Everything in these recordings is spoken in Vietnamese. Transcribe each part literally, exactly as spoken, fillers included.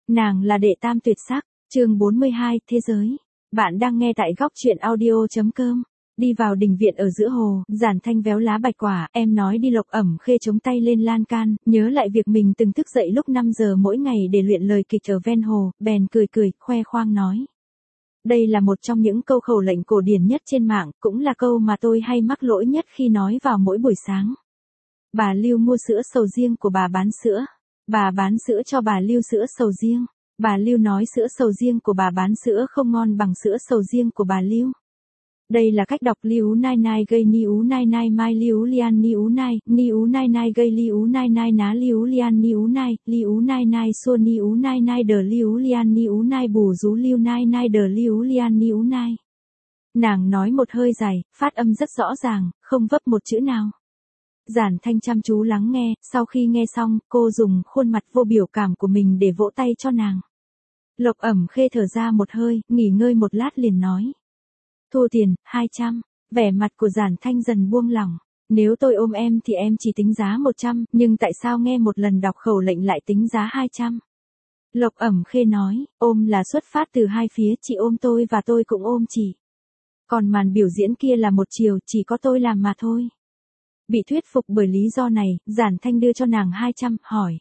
Nàng là đệ tam tuyệt sắc, chương bốn mươi hai, thế giới. Bạn đang nghe tại góc truyện audio.com. Đi vào đình viện ở giữa hồ, Giản Thanh véo lá bạch quả, em nói đi. Lộc Ẩm Khê chống tay lên lan can, nhớ lại việc mình từng thức dậy lúc năm giờ mỗi ngày để luyện lời kịch ở ven hồ, bèn cười cười, khoe khoang nói. Đây là một trong những câu khẩu lệnh cổ điển nhất trên mạng, cũng là câu mà tôi hay mắc lỗi nhất khi nói vào mỗi buổi sáng. Bà Lưu mua sữa sầu riêng của bà bán sữa. Bà bán sữa cho bà Lưu sữa sầu riêng. Bà Lưu nói sữa sầu riêng của bà bán sữa không ngon bằng sữa sầu riêng của bà Lưu. Đây là cách đọc Liu Nai Nai gây Niu Nai Nai Mai Liu Lian Niu Nai, Niu Nai Nai gây Liu Nai Nai ná Liu Lian Niu Nai, Liu Nai Nai xua Niu Nai Nai đờ Liu Lian Niu Nai bù rú Liu Nai Nai đờ Liu Lian Niu Nai. Nàng nói một hơi dài, phát âm rất rõ ràng, không vấp một chữ nào. Giản Thanh chăm chú lắng nghe, sau khi nghe xong, cô dùng khuôn mặt vô biểu cảm của mình để vỗ tay cho nàng. Lộc Ẩm Khê thở ra một hơi, nghỉ ngơi một lát liền nói. Thua tiền, hai trăm. Vẻ mặt của Giản Thanh dần buông lỏng. Nếu tôi ôm em thì em chỉ tính giá một trăm, nhưng tại sao nghe một lần đọc khẩu lệnh lại tính giá hai trăm? Lộc Ẩm Khê nói, ôm là xuất phát từ hai phía, chị ôm tôi và tôi cũng ôm chị. Còn màn biểu diễn kia là một chiều, chỉ có tôi làm mà thôi. Bị thuyết phục bởi lý do này, Giản Thanh đưa cho nàng hai trăm, hỏi.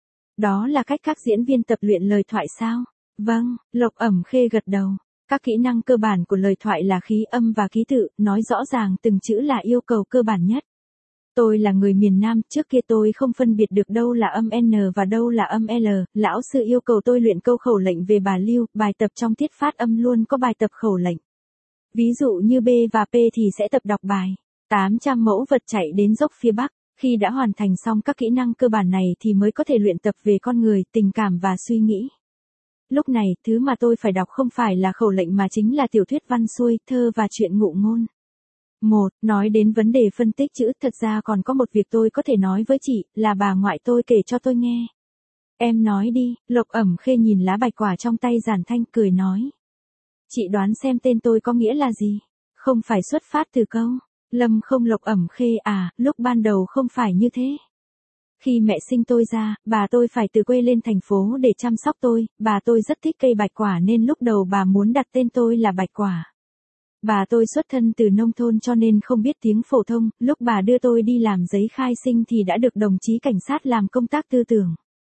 Đó là cách các diễn viên tập luyện lời thoại sao? Vâng, Lộc Ẩm Khê gật đầu. Các kỹ năng cơ bản của lời thoại là khí âm và ký tự, nói rõ ràng từng chữ là yêu cầu cơ bản nhất. Tôi là người miền Nam, trước kia tôi không phân biệt được đâu là âm N và đâu là âm L, lão sư yêu cầu tôi luyện câu khẩu lệnh về bà Lưu, bài tập trong tiết phát âm luôn có bài tập khẩu lệnh. Ví dụ như B và P thì sẽ tập đọc bài. tám trăm mẫu vật chạy đến dốc phía Bắc, khi đã hoàn thành xong các kỹ năng cơ bản này thì mới có thể luyện tập về con người, tình cảm và suy nghĩ. Lúc này, thứ mà tôi phải đọc không phải là khẩu lệnh mà chính là tiểu thuyết văn xuôi, thơ và truyện ngụ ngôn. Một, nói đến vấn đề phân tích chữ, thật ra còn có một việc tôi có thể nói với chị, là bà ngoại tôi kể cho tôi nghe. Em nói đi, Lộc Ẩm Khê nhìn lá bạch quả trong tay Giản Thanh cười nói. Chị đoán xem tên tôi có nghĩa là gì? Không phải xuất phát từ câu. Lâm không Lộc Ẩm Khê à, lúc ban đầu không phải như thế. Khi mẹ sinh tôi ra, bà tôi phải từ quê lên thành phố để chăm sóc tôi, bà tôi rất thích cây bạch quả nên lúc đầu bà muốn đặt tên tôi là Bạch Quả. Bà tôi xuất thân từ nông thôn cho nên không biết tiếng phổ thông, lúc bà đưa tôi đi làm giấy khai sinh thì đã được đồng chí cảnh sát làm công tác tư tưởng.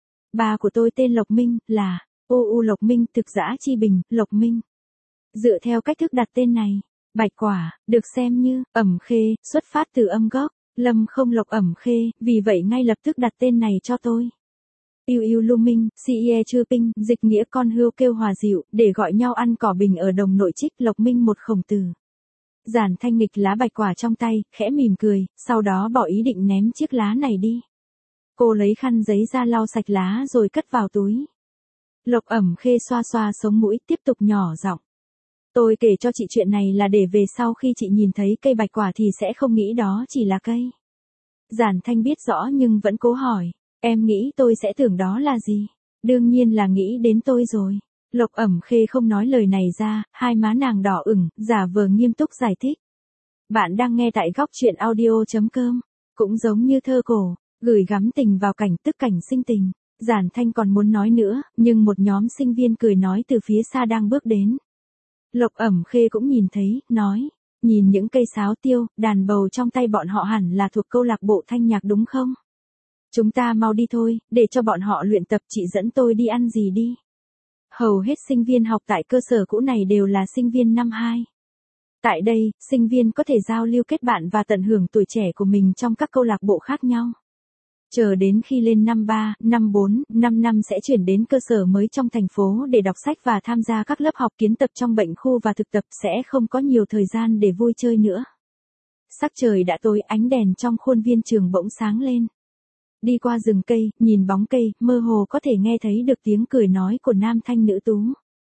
Bà của tôi tên Lộc Minh, là ô u Lộc Minh, thực giã chi bình, Lộc Minh. Dựa theo cách thức đặt tên này, Bạch Quả, được xem như, Ẩm Khê, xuất phát từ âm gốc, Lâm không Lộc Ẩm Khê, vì vậy ngay lập tức đặt tên này cho tôi. Yêu yêu lưu minh, si e chư pinh, dịch nghĩa con hươu kêu hòa dịu, để gọi nhau ăn cỏ bình ở đồng nội trích Lộc Minh một khổng tử. Giản Thanh nghịch lá bạch quả trong tay, khẽ mỉm cười, sau đó bỏ ý định ném chiếc lá này đi. Cô lấy khăn giấy ra lau sạch lá rồi cất vào túi. Lộc Ẩm Khê xoa xoa sống mũi, tiếp tục nhỏ giọng. Tôi kể cho chị chuyện này là để về sau khi chị nhìn thấy cây bạch quả thì sẽ không nghĩ đó chỉ là cây. Giản Thanh biết rõ nhưng vẫn cố hỏi, em nghĩ tôi sẽ tưởng đó là gì? Đương nhiên là nghĩ đến tôi rồi. Lộc Ẩm Khê không nói lời này ra, hai má nàng đỏ ửng, giả vờ nghiêm túc giải thích. Bạn đang nghe tại góc truyện audio.com, cũng giống như thơ cổ, gửi gắm tình vào cảnh tức cảnh sinh tình. Giản Thanh còn muốn nói nữa, nhưng một nhóm sinh viên cười nói từ phía xa đang bước đến. Lộc Ẩm Khê cũng nhìn thấy, nói, nhìn những cây sáo tiêu, đàn bầu trong tay bọn họ hẳn là thuộc câu lạc bộ thanh nhạc đúng không? Chúng ta mau đi thôi, để cho bọn họ luyện tập, chị dẫn tôi đi ăn gì đi. Hầu hết sinh viên học tại cơ sở cũ này đều là sinh viên năm hai. Tại đây, sinh viên có thể giao lưu kết bạn và tận hưởng tuổi trẻ của mình trong các câu lạc bộ khác nhau. Chờ đến khi lên năm ba, năm bốn, năm năm sẽ chuyển đến cơ sở mới trong thành phố để đọc sách và tham gia các lớp học kiến tập trong bệnh khu và thực tập, sẽ không có nhiều thời gian để vui chơi nữa. Sắc trời đã tối, ánh đèn trong khuôn viên trường bỗng sáng lên. Đi qua rừng cây, nhìn bóng cây, mơ hồ có thể nghe thấy được tiếng cười nói của nam thanh nữ tú.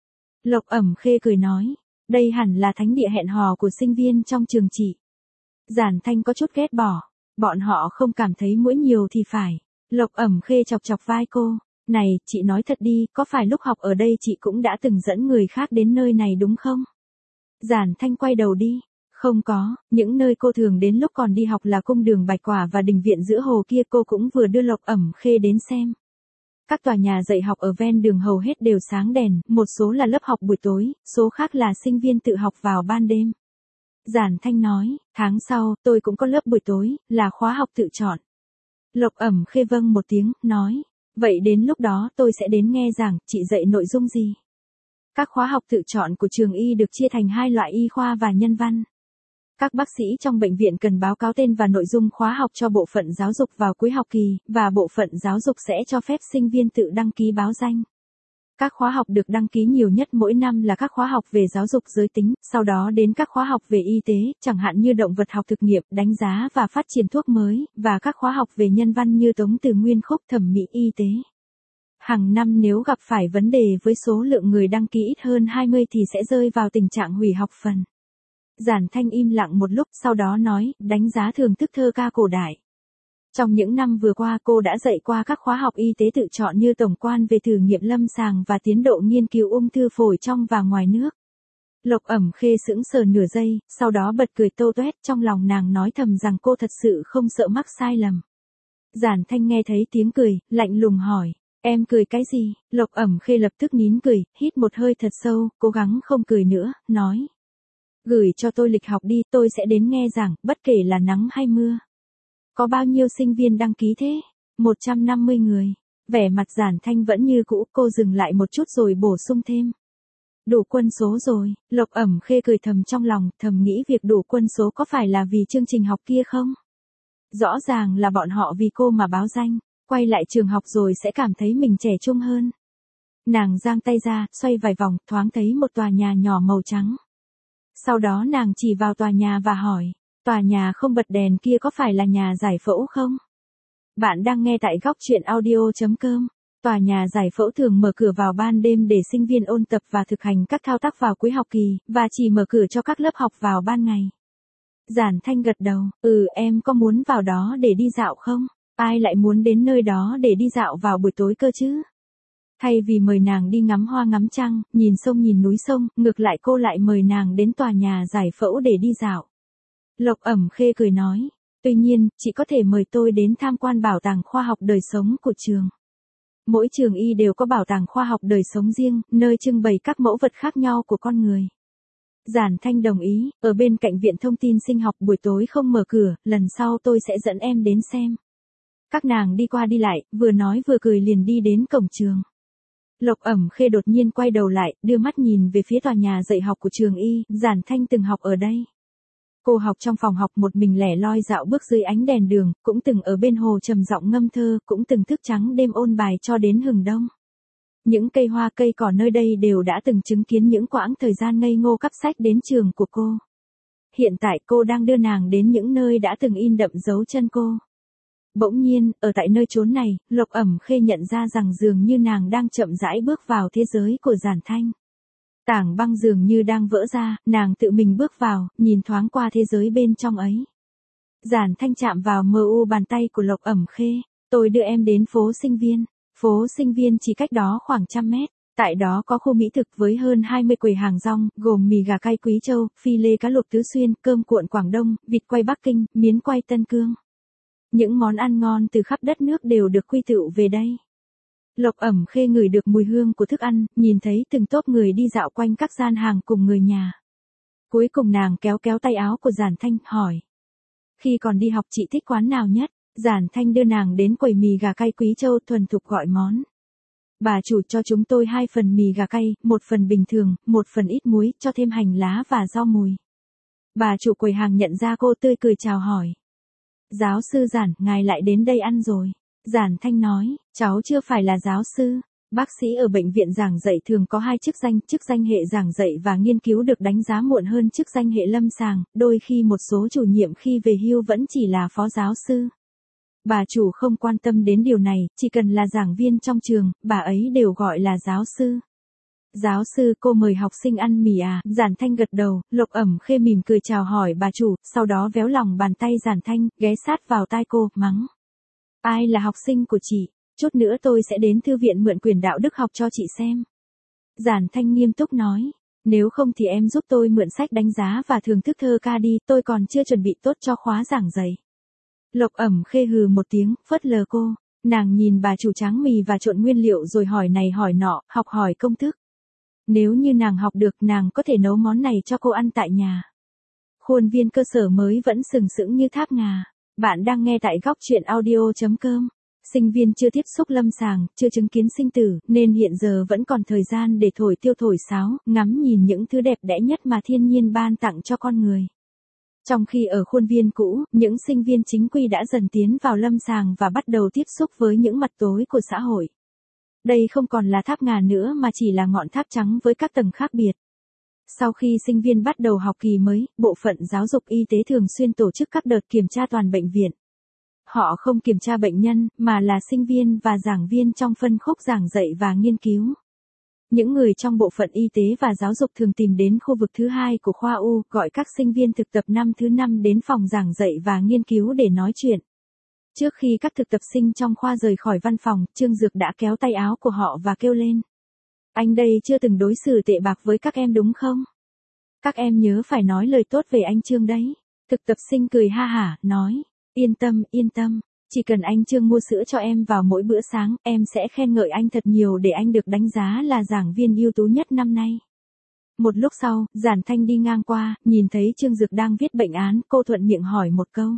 Lộc Ẩm Khê cười nói, đây hẳn là thánh địa hẹn hò của sinh viên trong trường chị. Giản Thanh có chút ghét bỏ. Bọn họ không cảm thấy mũi nhiều thì phải. Lộc Ẩm Khê chọc chọc vai cô. Này, chị nói thật đi, có phải lúc học ở đây chị cũng đã từng dẫn người khác đến nơi này đúng không? Giản Thanh quay đầu đi. Không có, những nơi cô thường đến lúc còn đi học là cung đường Bạch Quả và đình viện giữa hồ kia, cô cũng vừa đưa Lộc Ẩm Khê đến xem. Các tòa nhà dạy học ở ven đường hầu hết đều sáng đèn, một số là lớp học buổi tối, số khác là sinh viên tự học vào ban đêm. Giản Thanh nói, tháng sau, tôi cũng có lớp buổi tối, là khóa học tự chọn. Lộc Ẩm Khê vâng một tiếng, nói, vậy đến lúc đó tôi sẽ đến nghe giảng, chị dạy nội dung gì? Các khóa học tự chọn của trường y được chia thành hai loại y khoa và nhân văn. Các bác sĩ trong bệnh viện cần báo cáo tên và nội dung khóa học cho bộ phận giáo dục vào cuối học kỳ, và bộ phận giáo dục sẽ cho phép sinh viên tự đăng ký báo danh. Các khóa học được đăng ký nhiều nhất mỗi năm là các khóa học về giáo dục giới tính, sau đó đến các khóa học về y tế, chẳng hạn như động vật học thực nghiệm, đánh giá và phát triển thuốc mới, và các khóa học về nhân văn như Tống Từ Nguyên Khúc, thẩm mỹ, y tế. Hàng năm nếu gặp phải vấn đề với số lượng người đăng ký ít hơn hai mươi thì sẽ rơi vào tình trạng hủy học phần. Giản Thanh im lặng một lúc, sau đó nói, đánh giá thưởng thức thơ ca cổ đại. Trong những năm vừa qua cô đã dạy qua các khóa học y tế tự chọn như tổng quan về thử nghiệm lâm sàng và tiến độ nghiên cứu ung thư phổi trong và ngoài nước. Lộc Ẩm Khê sững sờ nửa giây, sau đó bật cười tô toét, trong lòng nàng nói thầm rằng cô thật sự không sợ mắc sai lầm. Giản Thanh nghe thấy tiếng cười, lạnh lùng hỏi, em cười cái gì? Lộc Ẩm Khê lập tức nín cười, hít một hơi thật sâu, cố gắng không cười nữa, nói. Gửi cho tôi lịch học đi, tôi sẽ đến nghe giảng, bất kể là nắng hay mưa. Có bao nhiêu sinh viên đăng ký thế? một trăm năm mươi người. Vẻ mặt Giản Thanh vẫn như cũ, cô dừng lại một chút rồi bổ sung thêm. Đủ quân số rồi, Lộc Ẩm Khê cười thầm trong lòng, thầm nghĩ việc đủ quân số có phải là vì chương trình học kia không? Rõ ràng là bọn họ vì cô mà báo danh, quay lại trường học rồi sẽ cảm thấy mình trẻ trung hơn. Nàng giang tay ra, xoay vài vòng, thoáng thấy một tòa nhà nhỏ màu trắng. Sau đó nàng chỉ vào tòa nhà và hỏi, tòa nhà không bật đèn kia có phải là nhà giải phẫu không? Bạn đang nghe tại góc truyện audio chấm com. Tòa nhà giải phẫu thường mở cửa vào ban đêm để sinh viên ôn tập và thực hành các thao tác vào cuối học kỳ, và chỉ mở cửa cho các lớp học vào ban ngày. Giản Thanh gật đầu, ừ em có muốn vào đó để đi dạo không? Ai lại muốn đến nơi đó để đi dạo vào buổi tối cơ chứ? Thay vì mời nàng đi ngắm hoa ngắm trăng, nhìn sông nhìn núi sông, ngược lại cô lại mời nàng đến tòa nhà giải phẫu để đi dạo. Lộc Ẩm Khê cười nói, tuy nhiên, chị có thể mời tôi đến tham quan bảo tàng khoa học đời sống của trường. Mỗi trường y đều có bảo tàng khoa học đời sống riêng, nơi trưng bày các mẫu vật khác nhau của con người. Giản Thanh đồng ý, ở bên cạnh viện thông tin sinh học buổi tối không mở cửa, lần sau tôi sẽ dẫn em đến xem. Các nàng đi qua đi lại, vừa nói vừa cười liền đi đến cổng trường. Lộc Ẩm Khê đột nhiên quay đầu lại, đưa mắt nhìn về phía tòa nhà dạy học của trường y, Giản Thanh từng học ở đây. Cô học trong phòng học một mình lẻ loi dạo bước dưới ánh đèn đường, cũng từng ở bên hồ trầm giọng ngâm thơ, cũng từng thức trắng đêm ôn bài cho đến hừng đông. Những cây hoa cây cỏ nơi đây đều đã từng chứng kiến những quãng thời gian ngây ngô cắp sách đến trường của cô. Hiện tại cô đang đưa nàng đến những nơi đã từng in đậm dấu chân cô. Bỗng nhiên, ở tại nơi chốn này, Lộc Ẩm Khê nhận ra rằng dường như nàng đang chậm rãi bước vào thế giới của Giản Thanh. Tảng băng dường như đang vỡ ra, nàng tự mình bước vào, nhìn thoáng qua thế giới bên trong ấy. Giản Thanh chạm vào mờ u bàn tay của Lộc Ẩm Khê, tôi đưa em đến phố Sinh Viên. Phố Sinh Viên chỉ cách đó khoảng trăm mét. Tại đó có khu mỹ thực với hơn hai mươi quầy hàng rong, gồm mì gà cay Quý Châu, phi lê cá luộc Tứ Xuyên, cơm cuộn Quảng Đông, vịt quay Bắc Kinh, miến quay Tân Cương. Những món ăn ngon từ khắp đất nước đều được quy tụ về đây. Lộc Ẩm Khê ngửi được mùi hương của thức ăn, nhìn thấy từng tốp người đi dạo quanh các gian hàng cùng người nhà. Cuối cùng nàng kéo kéo tay áo của Giản Thanh, hỏi. Khi còn đi học chị thích quán nào nhất? Giản Thanh đưa nàng đến quầy mì gà cay Quý Châu thuần thục gọi món. Bà chủ cho chúng tôi hai phần mì gà cay, một phần bình thường, một phần ít muối, cho thêm hành lá và rau mùi. Bà chủ quầy hàng nhận ra cô tươi cười chào hỏi. Giáo sư Giản, ngài lại đến đây ăn rồi. Giản Thanh nói, cháu chưa phải là giáo sư. Bác sĩ ở bệnh viện giảng dạy thường có hai chức danh, chức danh hệ giảng dạy và nghiên cứu được đánh giá muộn hơn chức danh hệ lâm sàng, đôi khi một số chủ nhiệm khi về hưu vẫn chỉ là phó giáo sư. Bà chủ không quan tâm đến điều này, chỉ cần là giảng viên trong trường, bà ấy đều gọi là giáo sư. Giáo sư, cô mời học sinh ăn mì à? Giản Thanh gật đầu, Lộc Ẩm Khê mỉm cười chào hỏi bà chủ, sau đó véo lòng bàn tay Giản Thanh, ghé sát vào tai cô, mắng. Ai là học sinh của chị? Chút nữa tôi sẽ đến thư viện mượn quyển đạo đức học cho chị xem. Giản Thanh nghiêm túc nói, nếu không thì em giúp tôi mượn sách đánh giá và thưởng thức thơ ca đi, tôi còn chưa chuẩn bị tốt cho khóa giảng dạy. Lộc Ẩm Khê hừ một tiếng, phớt lờ cô, Nàng nhìn bà chủ tráng mì và trộn nguyên liệu rồi hỏi này hỏi nọ, học hỏi công thức. Nếu như nàng học được, nàng có thể nấu món này cho cô ăn tại nhà. Khuôn viên cơ sở mới vẫn sừng sững như tháp ngà. Bạn đang nghe tại góc truyện audio chấm com. Sinh viên chưa tiếp xúc lâm sàng, chưa chứng kiến sinh tử, nên hiện giờ vẫn còn thời gian để thổi tiêu thổi sáo, ngắm nhìn những thứ đẹp đẽ nhất mà thiên nhiên ban tặng cho con người. Trong khi ở khuôn viên cũ, những sinh viên chính quy đã dần tiến vào lâm sàng và bắt đầu tiếp xúc với những mặt tối của xã hội. Đây không còn là tháp ngà nữa mà chỉ là ngọn tháp trắng với các tầng khác biệt. Sau khi sinh viên bắt đầu học kỳ mới, bộ phận giáo dục y tế thường xuyên tổ chức các đợt kiểm tra toàn bệnh viện. Họ không kiểm tra bệnh nhân, mà là sinh viên và giảng viên trong phân khúc giảng dạy và nghiên cứu. Những người trong bộ phận y tế và giáo dục thường tìm đến khu vực thứ hai của khoa U, gọi các sinh viên thực tập năm thứ năm đến phòng giảng dạy và nghiên cứu để nói chuyện. Trước khi các thực tập sinh trong khoa rời khỏi văn phòng, Trương Dược đã kéo tay áo của họ và kêu lên. Anh đây chưa từng đối xử tệ bạc với các em đúng không? Các em nhớ phải nói lời tốt về anh Trương đấy. Thực tập sinh cười ha hả, nói. Yên tâm, yên tâm. Chỉ cần anh Trương mua sữa cho em vào mỗi bữa sáng, em sẽ khen ngợi anh thật nhiều để anh được đánh giá là giảng viên ưu tú nhất năm nay. Một lúc sau, Giản Thanh đi ngang qua, nhìn thấy Trương Dược đang viết bệnh án, cô thuận miệng hỏi một câu.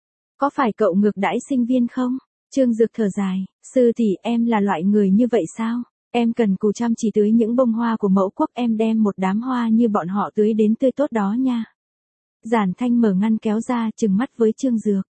Có phải cậu ngược đãi sinh viên không? Trương Dược thở dài, sư tỷ em là loại người như vậy sao? Em cần cù chăm chỉ tưới những bông hoa của mẫu quốc, em đem một đám hoa như bọn họ tưới đến tươi tốt đó nha. Giản Thanh mở ngăn kéo ra, trừng mắt với Trương Dược.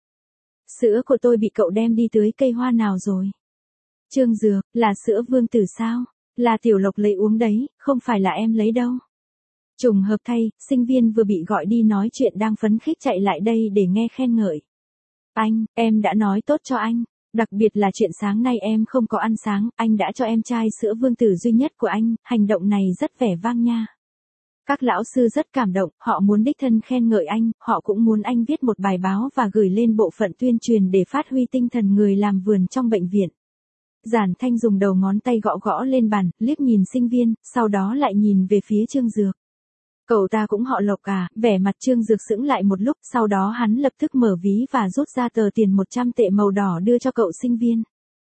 Sữa của tôi bị cậu đem đi tưới cây hoa nào rồi? Trương Dược, là sữa Vương Tử sao? Là Tiểu Lộc lấy uống đấy, không phải là em lấy đâu. Trùng hợp thay, sinh viên vừa bị gọi đi nói chuyện đang phấn khích chạy lại đây để nghe khen ngợi. Anh, em đã nói tốt cho anh. Đặc biệt là chuyện sáng nay em không có ăn sáng, anh đã cho em chai sữa Vương Tử duy nhất của anh, hành động này rất vẻ vang nha. Các lão sư rất cảm động, họ muốn đích thân khen ngợi anh, họ cũng muốn anh viết một bài báo và gửi lên bộ phận tuyên truyền để phát huy tinh thần người làm vườn trong bệnh viện. Giản Thanh dùng đầu ngón tay gõ gõ lên bàn, liếc nhìn sinh viên, sau đó lại nhìn về phía Trương Dược. Cậu ta cũng họ Lộc à? Vẻ mặt Trương Dược sững lại một lúc, sau đó hắn lập tức mở ví và rút ra tờ tiền một trăm tệ màu đỏ đưa cho cậu sinh viên.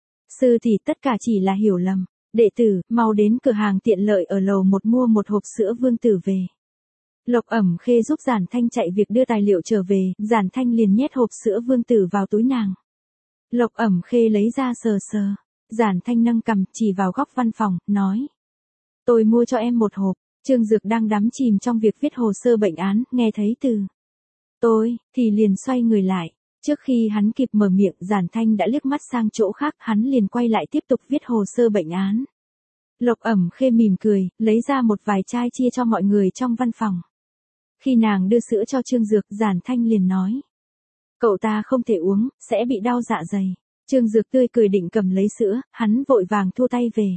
Sư thì tất cả chỉ là hiểu lầm. Đệ tử, mau đến cửa hàng tiện lợi ở lầu một mua một hộp sữa Vương Tử về. Lộc Ẩm Khê giúp Giản Thanh chạy việc đưa tài liệu trở về, Giản Thanh liền nhét hộp sữa Vương Tử vào túi nàng. Lộc Ẩm Khê lấy ra sờ sờ. Giản Thanh nâng cằm, chỉ vào góc văn phòng, nói. Tôi mua cho em một hộp. Trương Dược đang đắm chìm trong việc viết hồ sơ bệnh án, nghe thấy từ tôi, thì liền xoay người lại. Trước khi hắn kịp mở miệng, Giản Thanh đã liếc mắt sang chỗ khác, hắn liền quay lại tiếp tục viết hồ sơ bệnh án. Lộc Ẩm Khê mỉm cười, lấy ra một vài chai chia cho mọi người trong văn phòng. Khi nàng đưa sữa cho Trương Dược, Giản Thanh liền nói. Cậu ta không thể uống, sẽ bị đau dạ dày. Trương Dược tươi cười định cầm lấy sữa, hắn vội vàng thu tay về.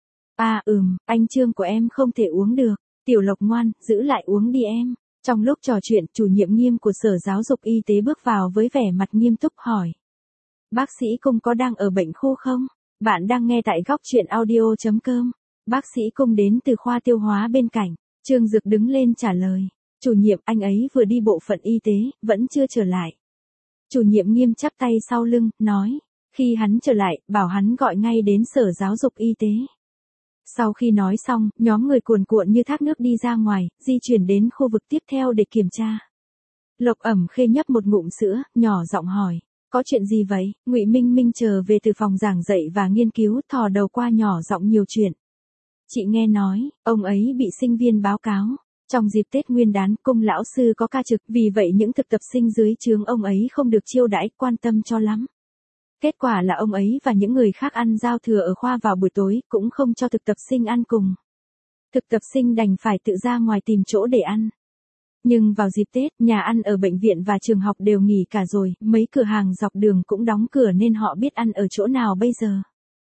À ừm, anh Trương của em không thể uống được. Tiểu Lộc ngoan, giữ lại uống đi em. Trong lúc trò chuyện, chủ nhiệm nghiêm của Sở Giáo dục Y tế bước vào với vẻ mặt nghiêm túc hỏi. Bác sĩ Cung có đang ở bệnh khu không? Bạn đang nghe tại góc truyện audio chấm com. Bác sĩ Cung đến từ khoa tiêu hóa bên cạnh. Trương Dược đứng lên trả lời. Chủ nhiệm, anh ấy vừa đi bộ phận y tế, vẫn chưa trở lại. Chủ nhiệm nghiêm chắp tay sau lưng, nói. Khi hắn trở lại, bảo hắn gọi ngay đến Sở Giáo dục Y tế. Sau khi nói xong, nhóm người cuồn cuộn như thác nước đi ra ngoài, di chuyển đến khu vực tiếp theo để kiểm tra. Lộc Ẩm Khê nhấp một ngụm sữa, nhỏ giọng hỏi, có chuyện gì vậy? Ngụy Minh Minh chờ về từ phòng giảng dạy và nghiên cứu, thò đầu qua nhỏ giọng nhiều chuyện. Chị nghe nói, ông ấy bị sinh viên báo cáo. Trong dịp Tết Nguyên đán, Cung lão sư có ca trực, vì vậy những thực tập sinh dưới trướng ông ấy không được chiêu đãi, quan tâm cho lắm. Kết quả là ông ấy và những người khác ăn giao thừa ở khoa vào buổi tối, cũng không cho thực tập sinh ăn cùng. Thực tập sinh đành phải tự ra ngoài tìm chỗ để ăn. Nhưng vào dịp Tết, nhà ăn ở bệnh viện và trường học đều nghỉ cả rồi, mấy cửa hàng dọc đường cũng đóng cửa nên họ biết ăn ở chỗ nào bây giờ.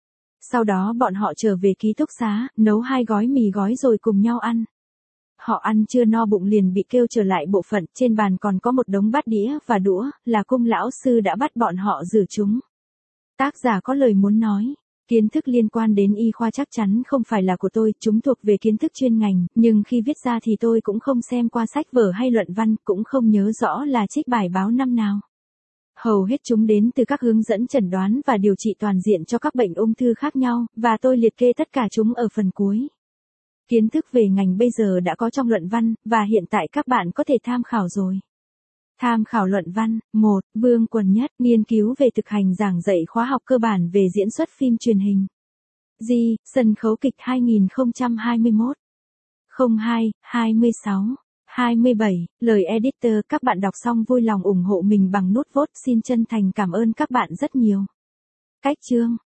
Sau đó bọn họ trở về ký túc xá, nấu hai gói mì gói rồi cùng nhau ăn. Họ ăn chưa no bụng liền bị kêu trở lại bộ phận, trên bàn còn có một đống bát đĩa và đũa, là Cung lão sư đã bắt bọn họ rửa chúng. Tác giả có lời muốn nói, kiến thức liên quan đến y khoa chắc chắn không phải là của tôi, chúng thuộc về kiến thức chuyên ngành, nhưng khi viết ra thì tôi cũng không xem qua sách vở hay luận văn, cũng không nhớ rõ là trích bài báo năm nào. Hầu hết chúng đến từ các hướng dẫn chẩn đoán và điều trị toàn diện cho các bệnh ung thư khác nhau, và tôi liệt kê tất cả chúng ở phần cuối. Kiến thức về ngành bây giờ đã có trong luận văn, và hiện tại các bạn có thể tham khảo rồi. Tham khảo luận văn. một. Vương Quần Nhất, nghiên cứu về thực hành giảng dạy khóa học cơ bản về diễn xuất phim truyền hình. G. Sân khấu kịch hai nghìn không trăm hai mươi mốt. không hai, hai mươi sáu, hai mươi bảy. Lời editor, các bạn đọc xong vui lòng ủng hộ mình bằng nút vote, xin chân thành cảm ơn các bạn rất nhiều. Cách chương